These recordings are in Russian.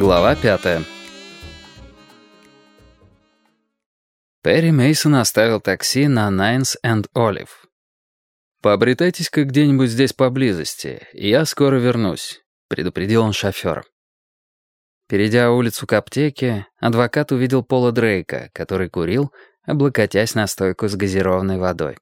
Глава 5. Перри Мейсон оставил такси на Найнс энд Олив. «Пообретайтесь-ка где-нибудь здесь поблизости, и я скоро вернусь», — предупредил он шофера. Перейдя улицу к аптеке, адвокат увидел Пола Дрейка, который курил, облокотясь на стойку с газированной водой.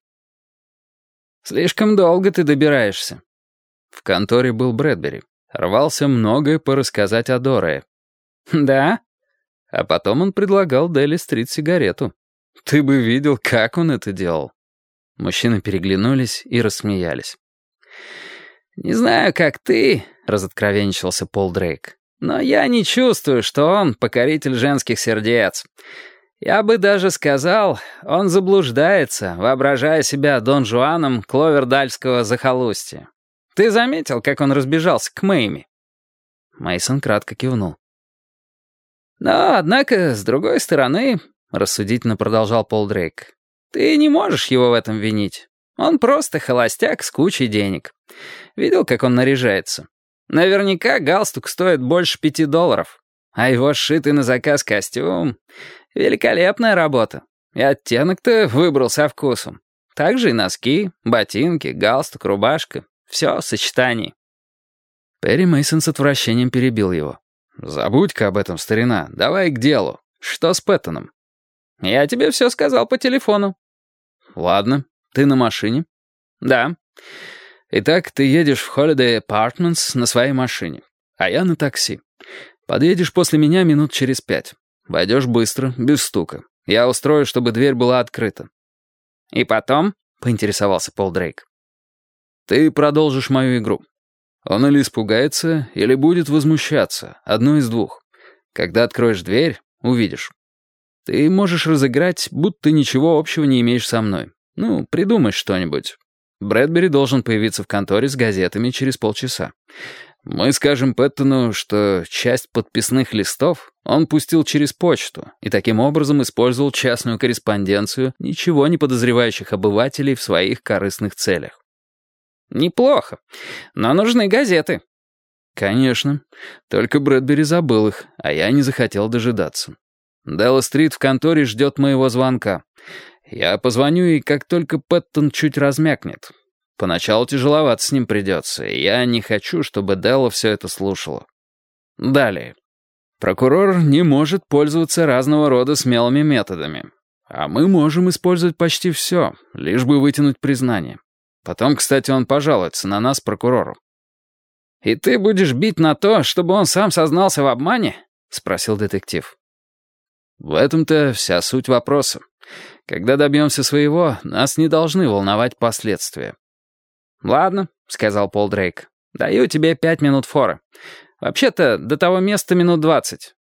«Слишком долго ты добираешься». В конторе был Брэдбери. Рвался многое порассказать о Дорае. «Да?» А потом он предлагал Дели-стрит сигарету. Ты бы видел, как он это делал. Мужчины переглянулись и рассмеялись. «Не знаю, как ты», — разоткровенничался Пол Дрейк, «но я не чувствую, что он покоритель женских сердец. Я бы даже сказал, он заблуждается, воображая себя Дон Жуаном Кловердальского захолустья. Ты заметил, как он разбежался к Мэйми?» Мейсон кратко кивнул. «Но, однако, с другой стороны, — рассудительно продолжал Пол Дрейк, — ты не можешь его в этом винить. Он просто холостяк с кучей денег. Видел, как он наряжается? Наверняка галстук стоит больше $5, а его сшитый на заказ костюм — великолепная работа. И оттенок-то выбрал со вкусом. Также и носки, ботинки, галстук, рубашка. Все в сочетании». Перри Мейсон с отвращением перебил его. «Забудь-ка об этом, старина. Давай к делу. Что с Пэттоном?» «Я тебе все сказал по телефону». «Ладно. Ты на машине?» «Да». «Итак, ты едешь в Holiday Apartments на своей машине, а я на такси. Подъедешь после меня минут через 5. Войдешь быстро, без стука. Я устрою, чтобы дверь была открыта». «И потом?» — поинтересовался Пол Дрейк. «Ты продолжишь мою игру. Он или испугается, или будет возмущаться. Одно из двух. Когда откроешь дверь, увидишь. Ты можешь разыграть, будто ничего общего не имеешь со мной. Ну, придумай что-нибудь. Брэдбери должен появиться в конторе с газетами через полчаса. Мы скажем Пэттону, что часть подписных листов он пустил через почту и таким образом использовал частную корреспонденцию ничего не подозревающих обывателей в своих корыстных целях. «Неплохо, но нужны газеты». «Конечно. Только Брэдбери забыл их, а я не захотел дожидаться. Делла-стрит в конторе ждет моего звонка. Я позвоню, и как только Пэттон чуть размякнет. Поначалу тяжеловато с ним придется, и я не хочу, чтобы Делла все это слушала. Далее. Прокурор не может пользоваться разного рода смелыми методами. А мы можем использовать почти все, лишь бы вытянуть признание. Потом, кстати, он пожалуется на нас прокурору». «И ты будешь бить на то, чтобы он сам сознался в обмане?» — спросил детектив. «В этом-то вся суть вопроса. Когда добьемся своего, нас не должны волновать последствия». «Ладно», — сказал Пол Дрейк. «Даю тебе 5 минут форы. Вообще-то, до того места минут 20.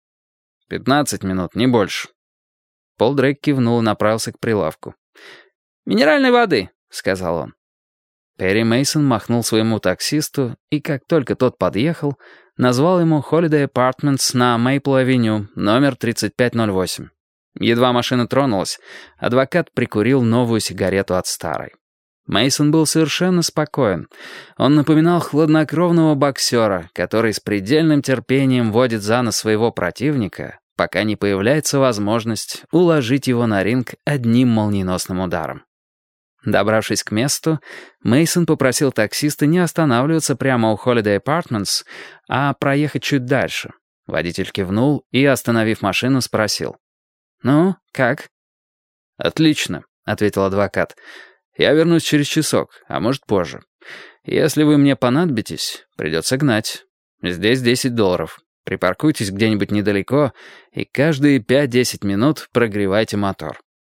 15 минут, не больше». Пол Дрейк кивнул и направился к прилавку. «Минеральной воды», — сказал он. Перри Мейсон махнул своему таксисту, и как только тот подъехал, назвал ему Holiday Apartments на Мейпл-авеню, номер 3508. Едва машина тронулась, адвокат прикурил новую сигарету от старой. Мейсон был совершенно спокоен. Он напоминал хладнокровного боксера, который с предельным терпением водит за нос своего противника, пока не появляется возможность уложить его на ринг одним молниеносным ударом. Добравшись к месту, Мейсон попросил таксиста не останавливаться прямо у Holiday Apartments, а проехать чуть дальше. Водитель кивнул и, остановив машину, спросил. «Ну, как?» «Отлично», — ответил адвокат. «Я вернусь через часок, а может позже. Если вы мне понадобитесь, придется гнать. Здесь $10. Припаркуйтесь где-нибудь недалеко и каждые 5-10 минут прогревайте мотор».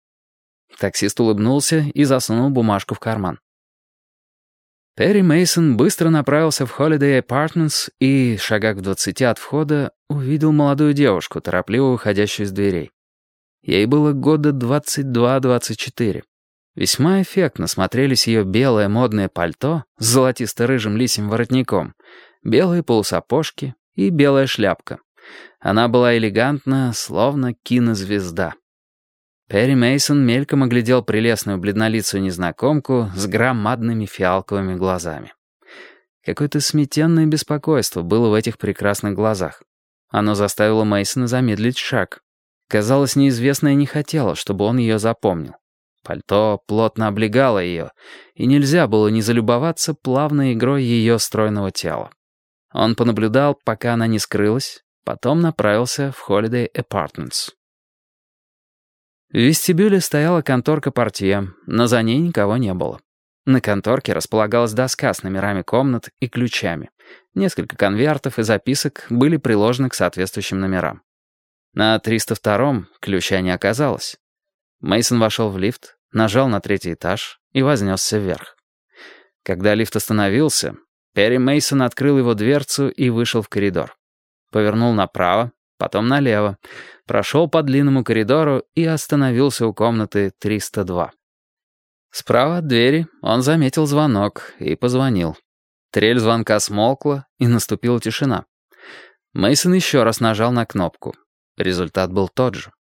Таксист улыбнулся и засунул бумажку в карман. Перри Мейсон быстро направился в Holiday Apartments и, шагах в 20 от входа, увидел молодую девушку, торопливо выходящую из дверей. Ей было года 22-24. Весьма эффектно смотрелись ее белое модное пальто с золотисто-рыжим лисьим воротником, белые полусапожки и белая шляпка. Она была элегантна, словно кинозвезда. Перри Мейсон мельком оглядел прелестную бледнолицую незнакомку с громадными фиалковыми глазами. Какое-то смятенное беспокойство было в этих прекрасных глазах. Оно заставило Мейсона замедлить шаг. Казалось, неизвестное не хотело, чтобы он ее запомнил. Пальто плотно облегало ее, и нельзя было не залюбоваться плавной игрой ее стройного тела. Он понаблюдал, пока она не скрылась, потом направился в Holiday Apartments. В вестибюле стояла конторка портье, но за ней никого не было. На конторке располагалась доска с номерами комнат и ключами. Несколько конвертов и записок были приложены к соответствующим номерам. На 302-м ключа не оказалось. Мейсон вошел в лифт, нажал на 3-й этаж и вознесся вверх. Когда лифт остановился, Перри Мейсон открыл его дверцу и вышел в коридор. Повернул направо, потом налево, прошел по длинному коридору и остановился у комнаты 302. Справа от двери он заметил звонок и позвонил. Трель звонка смолкла, и наступила тишина. Мейсон еще раз нажал на кнопку. Результат был тот же.